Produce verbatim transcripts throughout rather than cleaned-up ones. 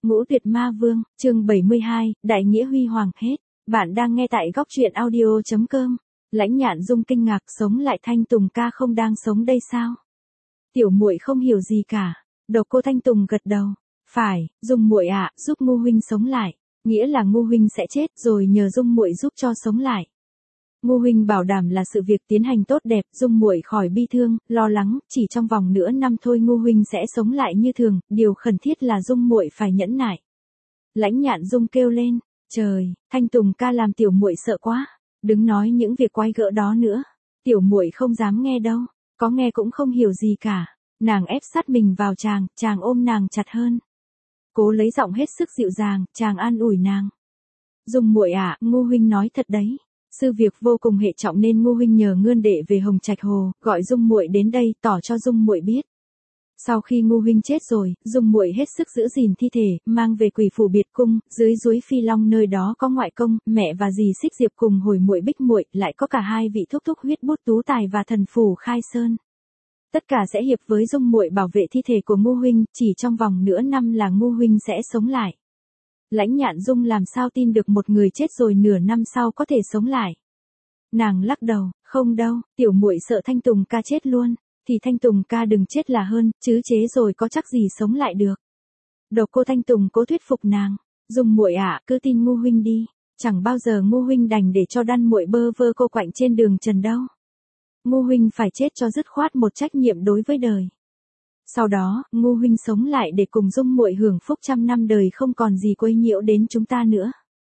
Ngũ Tuyệt Ma Vương, chương bảy mươi hai, Đại nghĩa huy hoàng hết. Bạn đang nghe tại góc truyện audio chấm com. Lãnh Nhạn Dung kinh ngạc, sống lại, Thanh Tùng ca không đang sống đây sao? Tiểu muội không hiểu gì cả. Độc Cô Thanh Tùng gật đầu. Phải, Dung muội ạ, giúp Ngô huynh sống lại. Nghĩa là Ngô huynh sẽ chết rồi nhờ Dung muội giúp cho sống lại. Ngô huynh bảo đảm là sự việc tiến hành tốt đẹp, Dung muội khỏi bi thương, lo lắng, chỉ trong vòng nửa năm thôi Ngô huynh sẽ sống lại như thường, điều khẩn thiết là Dung muội phải nhẫn nại. Lãnh Nhạn Dung kêu lên, trời, Thanh Tùng ca làm tiểu muội sợ quá, đừng nói những việc quái gở đó nữa, tiểu muội không dám nghe đâu, có nghe cũng không hiểu gì cả. Nàng ép sát mình vào chàng, chàng ôm nàng chặt hơn. Cố lấy giọng hết sức dịu dàng, chàng an ủi nàng. Dung muội ạ, Ngô huynh nói thật đấy. Sự việc vô cùng hệ trọng nên Ngô huynh nhờ Ngươn đệ về Hồng Trạch Hồ, gọi Dung muội đến đây, tỏ cho Dung muội biết. Sau khi Ngô huynh chết rồi, Dung muội hết sức giữ gìn thi thể, mang về Quỷ Phủ Biệt Cung, dưới núi Phi Long nơi đó có ngoại công, mẹ và dì Xích Diệp cùng hồi muội Bích muội, lại có cả hai vị thúc thúc Huyết Bút Tú Tài và Thần Phủ Khai Sơn. Tất cả sẽ hiệp với Dung muội bảo vệ thi thể của Ngô huynh, chỉ trong vòng nửa năm là Ngô huynh sẽ sống lại. Lãnh Nhạn Dung làm sao tin được một người chết rồi nửa năm sau có thể sống lại. Nàng lắc đầu, không đâu, tiểu muội sợ Thanh Tùng ca chết luôn, thì Thanh Tùng ca đừng chết là hơn, chứ chế rồi có chắc gì sống lại được. Độc Cô Thanh Tùng cố thuyết phục nàng, Dung muội ạ, cứ tin Ngô huynh đi, chẳng bao giờ Ngô huynh đành để cho đan muội bơ vơ cô quạnh trên đường trần đâu. Ngô huynh phải chết cho dứt khoát một trách nhiệm đối với đời. Sau đó, Ngô huynh sống lại để cùng Dung muội hưởng phúc trăm năm đời không còn gì quấy nhiễu đến chúng ta nữa.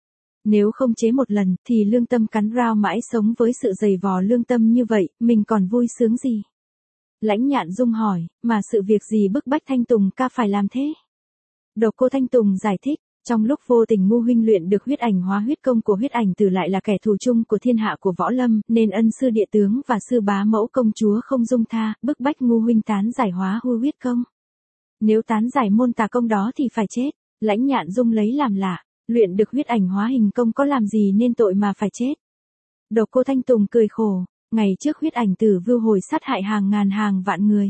Nếu không chế một lần, thì lương tâm cắn rao mãi sống với sự dày vò lương tâm như vậy, mình còn vui sướng gì? Lãnh Nhạn Dung hỏi, mà sự việc gì bức bách Thanh Tùng ca phải làm thế? Độc Cô Thanh Tùng giải thích, trong lúc vô tình Ngô huynh luyện được huyết ảnh hóa huyết công của huyết ảnh tử lại là kẻ thù chung của thiên hạ của võ lâm, nên ân sư địa tướng và sư bá mẫu công chúa không dung tha, bức bách Ngô huynh tán giải hóa hư huyết công. Nếu tán giải môn tà công đó thì phải chết. Lãnh Nhạn Dung lấy làm lạ, luyện được huyết ảnh hóa hình công có làm gì nên tội mà phải chết. Độc Cô Thanh Tùng cười khổ, ngày trước huyết ảnh tử vưu hồi sát hại hàng ngàn hàng vạn người.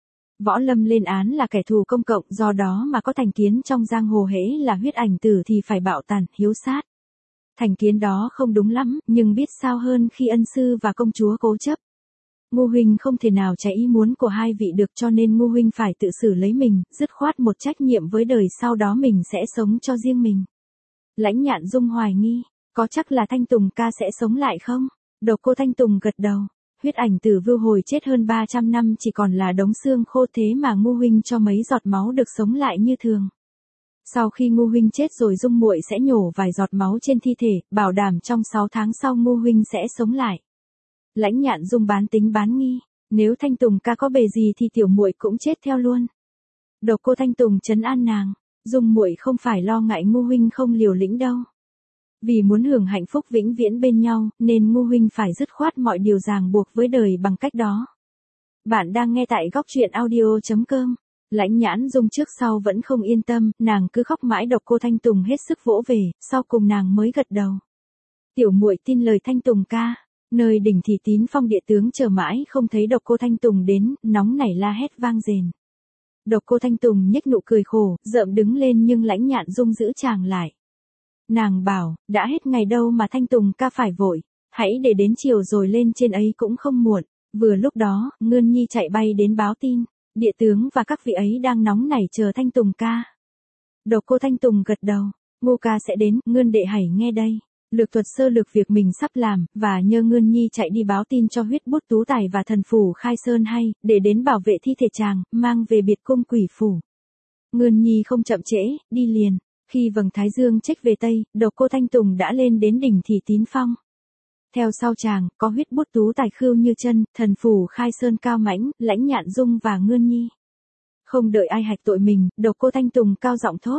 Võ lâm lên án là kẻ thù công cộng, do đó mà có thành kiến trong giang hồ hễ là huyết ảnh tử thì phải bạo tàn, hiếu sát. Thành kiến đó không đúng lắm, nhưng biết sao hơn khi ân sư và công chúa cố chấp. Ngô huynh không thể nào trái ý muốn của hai vị được, cho nên Ngô huynh phải tự xử lấy mình, dứt khoát một trách nhiệm với đời, sau đó mình sẽ sống cho riêng mình. Lãnh Nhạn Dung hoài nghi, có chắc là Thanh Tùng ca sẽ sống lại không? Độc Cô Thanh Tùng gật đầu. Huyết ảnh tử vưu hồi chết hơn ba trăm năm chỉ còn là đống xương khô, thế mà Ngô huynh cho mấy giọt máu được sống lại như thường. Sau khi Ngô huynh chết rồi Dung muội sẽ nhổ vài giọt máu trên thi thể, bảo đảm trong sáu tháng sau Ngô huynh sẽ sống lại. Lãnh Nhạn Dung bán tính bán nghi, nếu Thanh Tùng ca có bề gì thì tiểu muội cũng chết theo luôn. Độc Cô Thanh Tùng trấn an nàng, Dung muội không phải lo ngại Ngô huynh không liều lĩnh đâu. Vì muốn hưởng hạnh phúc vĩnh viễn bên nhau, nên Ngô huynh phải dứt khoát mọi điều ràng buộc với đời bằng cách đó. Bạn đang nghe tại góc truyện audio chấm com. Lãnh Nhạn Dung trước sau vẫn không yên tâm, nàng cứ khóc mãi. Độc Cô Thanh Tùng hết sức vỗ về, sau cùng nàng mới gật đầu. Tiểu muội tin lời Thanh Tùng ca. Nơi đỉnh Thị Tín Phong địa tướng chờ mãi không thấy Độc Cô Thanh Tùng đến, nóng nảy la hét vang dền. Độc Cô Thanh Tùng nhếch nụ cười khổ, rợm đứng lên nhưng Lãnh Nhạn Dung giữ chàng lại. Nàng bảo, đã hết ngày đâu mà Thanh Tùng ca phải vội, hãy để đến chiều rồi lên trên ấy cũng không muộn. Vừa lúc đó, Ngươn Nhi chạy bay đến báo tin, địa tướng và các vị ấy đang nóng nảy chờ Thanh Tùng ca. Độc Cô Thanh Tùng gật đầu, Ngô ca sẽ đến, Ngươn đệ hãy nghe đây. Lược thuật sơ lược việc mình sắp làm, và nhờ Ngươn Nhi chạy đi báo tin cho Huyết Bút Tú Tài và Thần Phủ Khai Sơn hay, để đến bảo vệ thi thể chàng, mang về biệt cung Quỷ Phủ. Ngươn Nhi không chậm trễ, đi liền. Khi vầng thái dương chếch về tây, Độc Cô Thanh Tùng đã lên đến đỉnh Thị Tín Phong. Theo sau chàng, có Huyết Bút Tú Tài Khưu Như Chân, Thần Phủ Khai Sơn Cao Mãnh, Lãnh Nhạn Dung và Ngươn Nhi. Không đợi ai hạch tội mình, Độc Cô Thanh Tùng cao giọng thốt.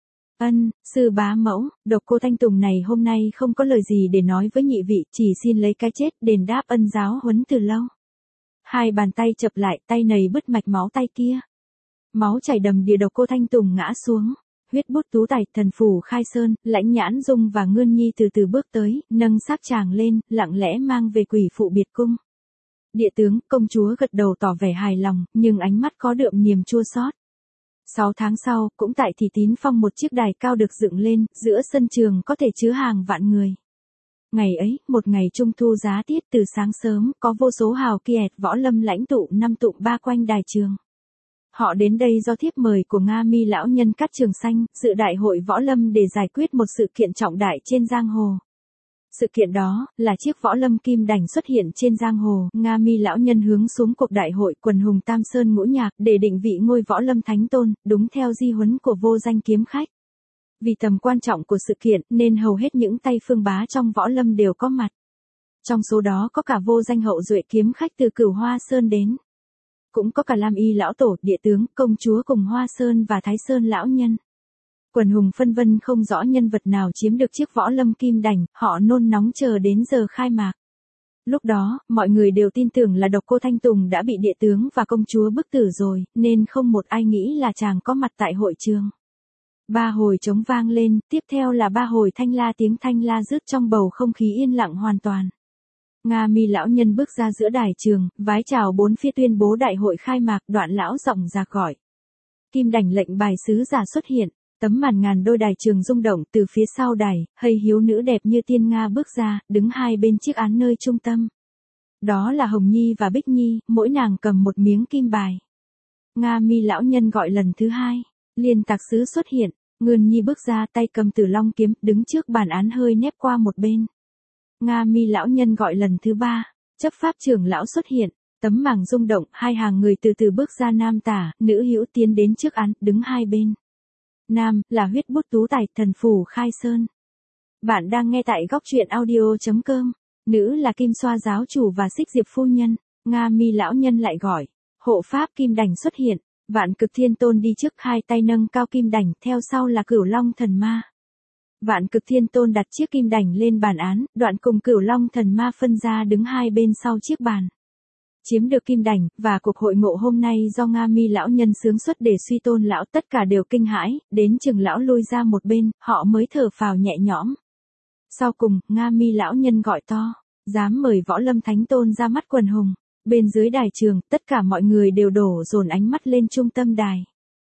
Ân, sư bá mẫu, Độc Cô Thanh Tùng này hôm nay không có lời gì để nói với nhị vị, chỉ xin lấy cái chết đền đáp ân giáo huấn từ lâu. Hai bàn tay chập lại, tay này bứt mạch máu tay kia. Máu chảy đầm đìa. Độc Cô Thanh Tùng ngã xuống. Huyết Bút Tú Tài, Thần Phủ Khai Sơn, Lãnh Nhạn Dung và Ngươn Nhi từ từ bước tới, nâng xác chàng lên, lặng lẽ mang về Quỷ Phụ Biệt Cung. Địa tướng, công chúa gật đầu tỏ vẻ hài lòng, nhưng ánh mắt có đượm niềm chua xót. Sáu tháng sau, cũng tại Thị Tín Phong một chiếc đài cao được dựng lên, giữa sân trường có thể chứa hàng vạn người. Ngày ấy, một ngày trung thu giá tiết từ sáng sớm, có vô số hào kiệt võ lâm lãnh tụ năm tụng ba quanh đài trường. Họ đến đây do thiếp mời của Nga Mi lão nhân Cát Trường Xanh, dự đại hội võ lâm để giải quyết một sự kiện trọng đại trên giang hồ. Sự kiện đó, là chiếc võ lâm kim đành xuất hiện trên giang hồ, Nga Mi lão nhân hướng xuống cuộc đại hội quần hùng Tam Sơn ngũ nhạc để định vị ngôi võ lâm thánh tôn, đúng theo di huấn của vô danh kiếm khách. Vì tầm quan trọng của sự kiện nên hầu hết những tay phương bá trong võ lâm đều có mặt. Trong số đó có cả vô danh hậu duệ kiếm khách từ Cửu Hoa Sơn đến. Cũng có cả Lam Y lão tổ, địa tướng, công chúa cùng Hoa Sơn và Thái Sơn lão nhân. Quần hùng phân vân không rõ nhân vật nào chiếm được chiếc võ lâm kim đành, họ nôn nóng chờ đến giờ khai mạc. Lúc đó, mọi người đều tin tưởng là Độc Cô Thanh Tùng đã bị địa tướng và công chúa bức tử rồi, nên không một ai nghĩ là chàng có mặt tại hội trường. Ba hồi trống vang lên, tiếp theo là ba hồi thanh la, tiếng thanh la rứt trong bầu không khí yên lặng hoàn toàn. Nga Mi lão nhân bước ra giữa đài trường, vái chào bốn phía tuyên bố đại hội khai mạc, đoạn lão giọng giạc gọi. Kim đành lệnh bài sứ giả xuất hiện, tấm màn ngàn đôi đài trường rung động từ phía sau đài, hây hiếu nữ đẹp như tiên Nga bước ra, đứng hai bên chiếc án nơi trung tâm. Đó là Hồng Nhi và Bích Nhi, mỗi nàng cầm một miếng kim bài. Nga Mi lão nhân gọi lần thứ hai, Liên Tạc sứ xuất hiện, Ngân Nhi bước ra tay cầm Tử Long kiếm, đứng trước bàn án hơi nép qua một bên. Nga Mi lão nhân gọi lần thứ ba, Chấp pháp trưởng lão xuất hiện, tấm màng rung động, hai hàng người từ từ bước ra nam tả, nữ hữu tiến đến trước án, đứng hai bên. Nam, là huyết bút tú tài, thần phủ Khai Sơn. Bạn đang nghe tại góc truyện audio chấm com. Nữ là Kim Xoa giáo chủ và Xích Diệp phu nhân. Nga Mi lão nhân lại gọi, hộ pháp kim đành xuất hiện, Vạn Cực Thiên Tôn đi trước, hai tay nâng cao kim đành, theo sau là Cửu Long thần ma. Vạn Cực Thiên Tôn đặt chiếc kim đành lên bàn án, đoạn cùng Cửu Long thần ma phân ra đứng hai bên sau chiếc bàn. Chiếm được kim đành, và cuộc hội ngộ hôm nay do Nga Mi lão nhân xướng xuất để suy tôn lão, tất cả đều kinh hãi, đến chừng lão lui ra một bên, họ mới thở phào nhẹ nhõm. Sau cùng, Nga Mi lão nhân gọi to, dám mời võ lâm thánh tôn ra mắt quần hùng. Bên dưới đài trường, tất cả mọi người đều đổ dồn ánh mắt lên trung tâm đài.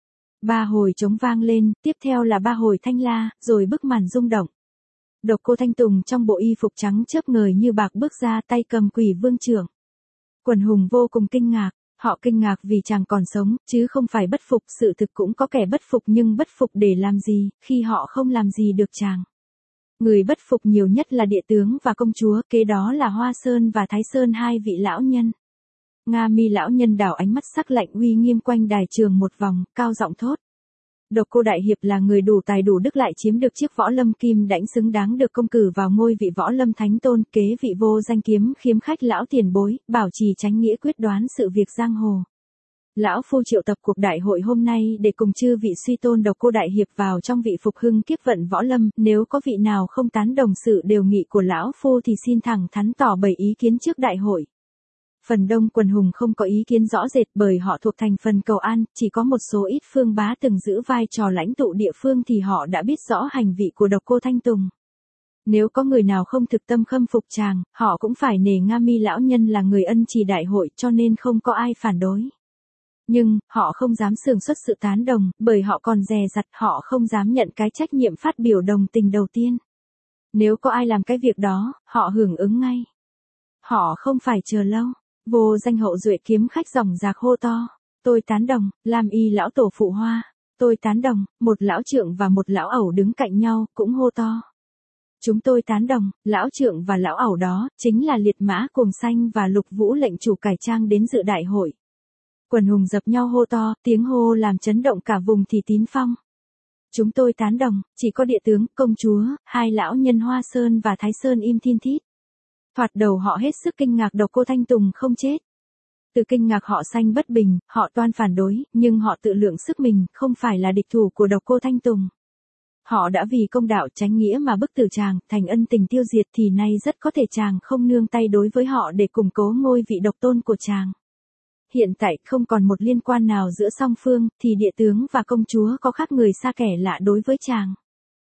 Ba hồi trống vang lên, tiếp theo là ba hồi thanh la, rồi bức màn rung động. Độc Cô Thanh Tùng trong bộ y phục trắng chớp ngời như bạc bước ra, tay cầm Quỷ Vương Chưởng. Quần hùng vô cùng kinh ngạc, họ kinh ngạc vì chàng còn sống, chứ không phải bất phục. Sự thực cũng có kẻ bất phục, nhưng bất phục để làm gì, khi họ không làm gì được chàng. Người bất phục nhiều nhất là địa tướng và công chúa, kế đó là Hoa Sơn và Thái Sơn, hai vị lão nhân. Nga Mi lão nhân đảo ánh mắt sắc lạnh uy nghiêm quanh đài trường một vòng, cao giọng thốt. Độc Cô đại hiệp là người đủ tài đủ đức, lại chiếm được chiếc võ lâm kim đãnh, xứng đáng được công cử vào ngôi vị võ lâm thánh tôn, kế vị vô danh kiếm khiếm khách lão tiền bối, bảo trì chánh nghĩa, quyết đoán sự việc giang hồ. Lão phu triệu tập cuộc đại hội hôm nay để cùng chư vị suy tôn Độc Cô đại hiệp vào trong vị phục hưng kiếp vận võ lâm, nếu có vị nào không tán đồng sự đề nghị của lão phu thì xin thẳng thắn tỏ bày ý kiến trước đại hội. Phần đông quần hùng không có ý kiến rõ rệt, bởi họ thuộc thành phần cầu an, chỉ có một số ít phương bá từng giữ vai trò lãnh tụ địa phương thì họ đã biết rõ hành vị của Độc Cô Thanh Tùng. Nếu có người nào không thực tâm khâm phục chàng, họ cũng phải nể Nga Mi lão nhân là người ân trì đại hội, cho nên không có ai phản đối. Nhưng, họ không dám xưởng xuất sự tán đồng, bởi họ còn dè dặt, họ không dám nhận cái trách nhiệm phát biểu đồng tình đầu tiên. Nếu có ai làm cái việc đó, họ hưởng ứng ngay. Họ không phải chờ lâu. Vô danh hậu duệ kiếm khách ròng rạc hô to, tôi tán đồng. Lam Y lão tổ phụ hoa, tôi tán đồng. Một lão trượng và một lão ẩu đứng cạnh nhau, cũng hô to. Chúng tôi tán đồng. Lão trượng và lão ẩu đó, chính là Liệt Mã Cuồng Xanh và Lục Vũ lệnh chủ cải trang đến dự đại hội. Quần hùng dập nhau hô to, tiếng hô làm chấn động cả vùng Thị Tín Phong. Chúng tôi tán đồng. Chỉ có địa tướng, công chúa, hai lão nhân Hoa Sơn và Thái Sơn im thin thít. Thoạt đầu họ hết sức kinh ngạc Độc Cô Thanh Tùng không chết. Từ kinh ngạc họ sanh bất bình, họ toan phản đối, nhưng họ tự lượng sức mình, không phải là địch thủ của Độc Cô Thanh Tùng. Họ đã vì công đạo chánh nghĩa mà bức tử chàng, thành ân tình tiêu diệt, thì nay rất có thể chàng không nương tay đối với họ để củng cố ngôi vị độc tôn của chàng. Hiện tại không còn một liên quan nào giữa song phương, thì địa tướng và công chúa có khác người xa kẻ lạ đối với chàng.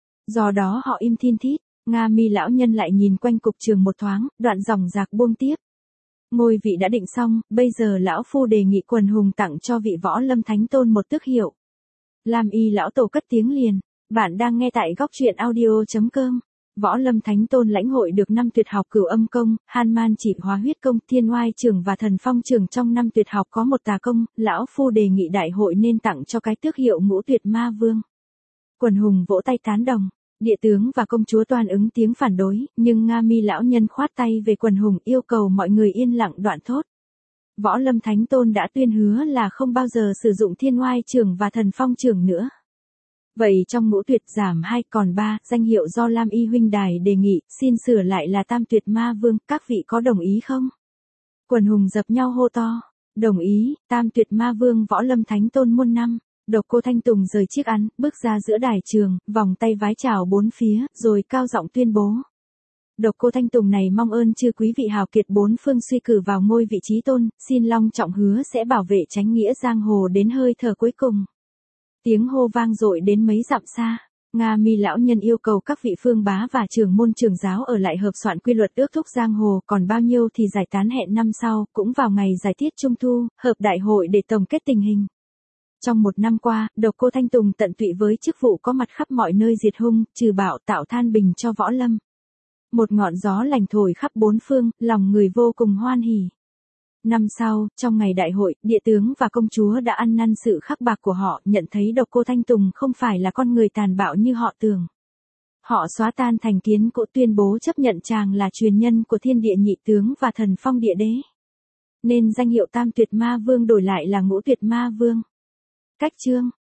Do đó họ im thin thít. Nga Mi lão nhân lại nhìn quanh cục trường một thoáng, đoạn dòng dạc buông tiếp. Ngôi vị đã định xong, bây giờ lão phu đề nghị quần hùng tặng cho vị võ lâm thánh tôn một tước hiệu. Lam Y lão tổ cất tiếng liền. Bạn đang nghe tại góc truyện audio.com. Võ Lâm Thánh Tôn lãnh hội được năm tuyệt học Cửu Âm Công, Han Man Chỉ Hóa Huyết Công, Thiên Oai Trưởng và Thần Phong Trưởng. Trong năm tuyệt học có một tà công, lão phu đề nghị đại hội nên tặng cho cái tước hiệu Ngũ Tuyệt Ma Vương. Quần hùng vỗ tay tán đồng. Địa tướng và công chúa toàn ứng tiếng phản đối, nhưng Nga Mi lão nhân khoát tay về quần hùng yêu cầu mọi người yên lặng đoạn thốt. Võ Lâm Thánh Tôn đã tuyên hứa là không bao giờ sử dụng Thiên Oai Trưởng và Thần Phong Trưởng nữa. Vậy trong Ngũ Tuyệt giảm hai còn ba, danh hiệu do Lam Y huynh đài đề nghị, xin sửa lại là Tam Tuyệt Ma Vương, các vị có đồng ý không? Quần hùng dập nhau hô to. Đồng ý, Tam Tuyệt Ma Vương Võ Lâm Thánh Tôn muôn năm. Độc Cô Thanh Tùng rời chiếc án, bước ra giữa đài trường, vòng tay vái chào bốn phía, rồi cao giọng tuyên bố. Độc Cô Thanh Tùng này mong ơn chư quý vị hào kiệt bốn phương suy cử vào ngôi vị trí tôn, xin long trọng hứa sẽ bảo vệ chánh nghĩa giang hồ đến hơi thở cuối cùng. Tiếng hô vang dội đến mấy dặm xa. Nga Mi lão nhân yêu cầu các vị phương bá và trưởng môn trưởng giáo ở lại hợp soạn quy luật ước thúc giang hồ, còn bao nhiêu thì giải tán hẹn năm sau, cũng vào ngày giải tiết trung thu, hợp đại hội để tổng kết tình hình. Trong một năm qua, Độc Cô Thanh Tùng tận tụy với chức vụ có mặt khắp mọi nơi diệt hung, trừ bạo, tạo than bình cho võ lâm. Một ngọn gió lành thổi khắp bốn phương, lòng người vô cùng hoan hỉ. Năm sau, trong ngày đại hội, địa tướng và công chúa đã ăn năn sự khắc bạc của họ, nhận thấy Độc Cô Thanh Tùng không phải là con người tàn bạo như họ tưởng. Họ xóa tan thành kiến cũ, tuyên bố chấp nhận chàng là truyền nhân của Thiên Địa Nhị Tướng và Thần Phong Địa Đế. Nên danh hiệu Tam Tuyệt Ma Vương đổi lại là Ngũ Tuyệt Ma Vương. Cách chương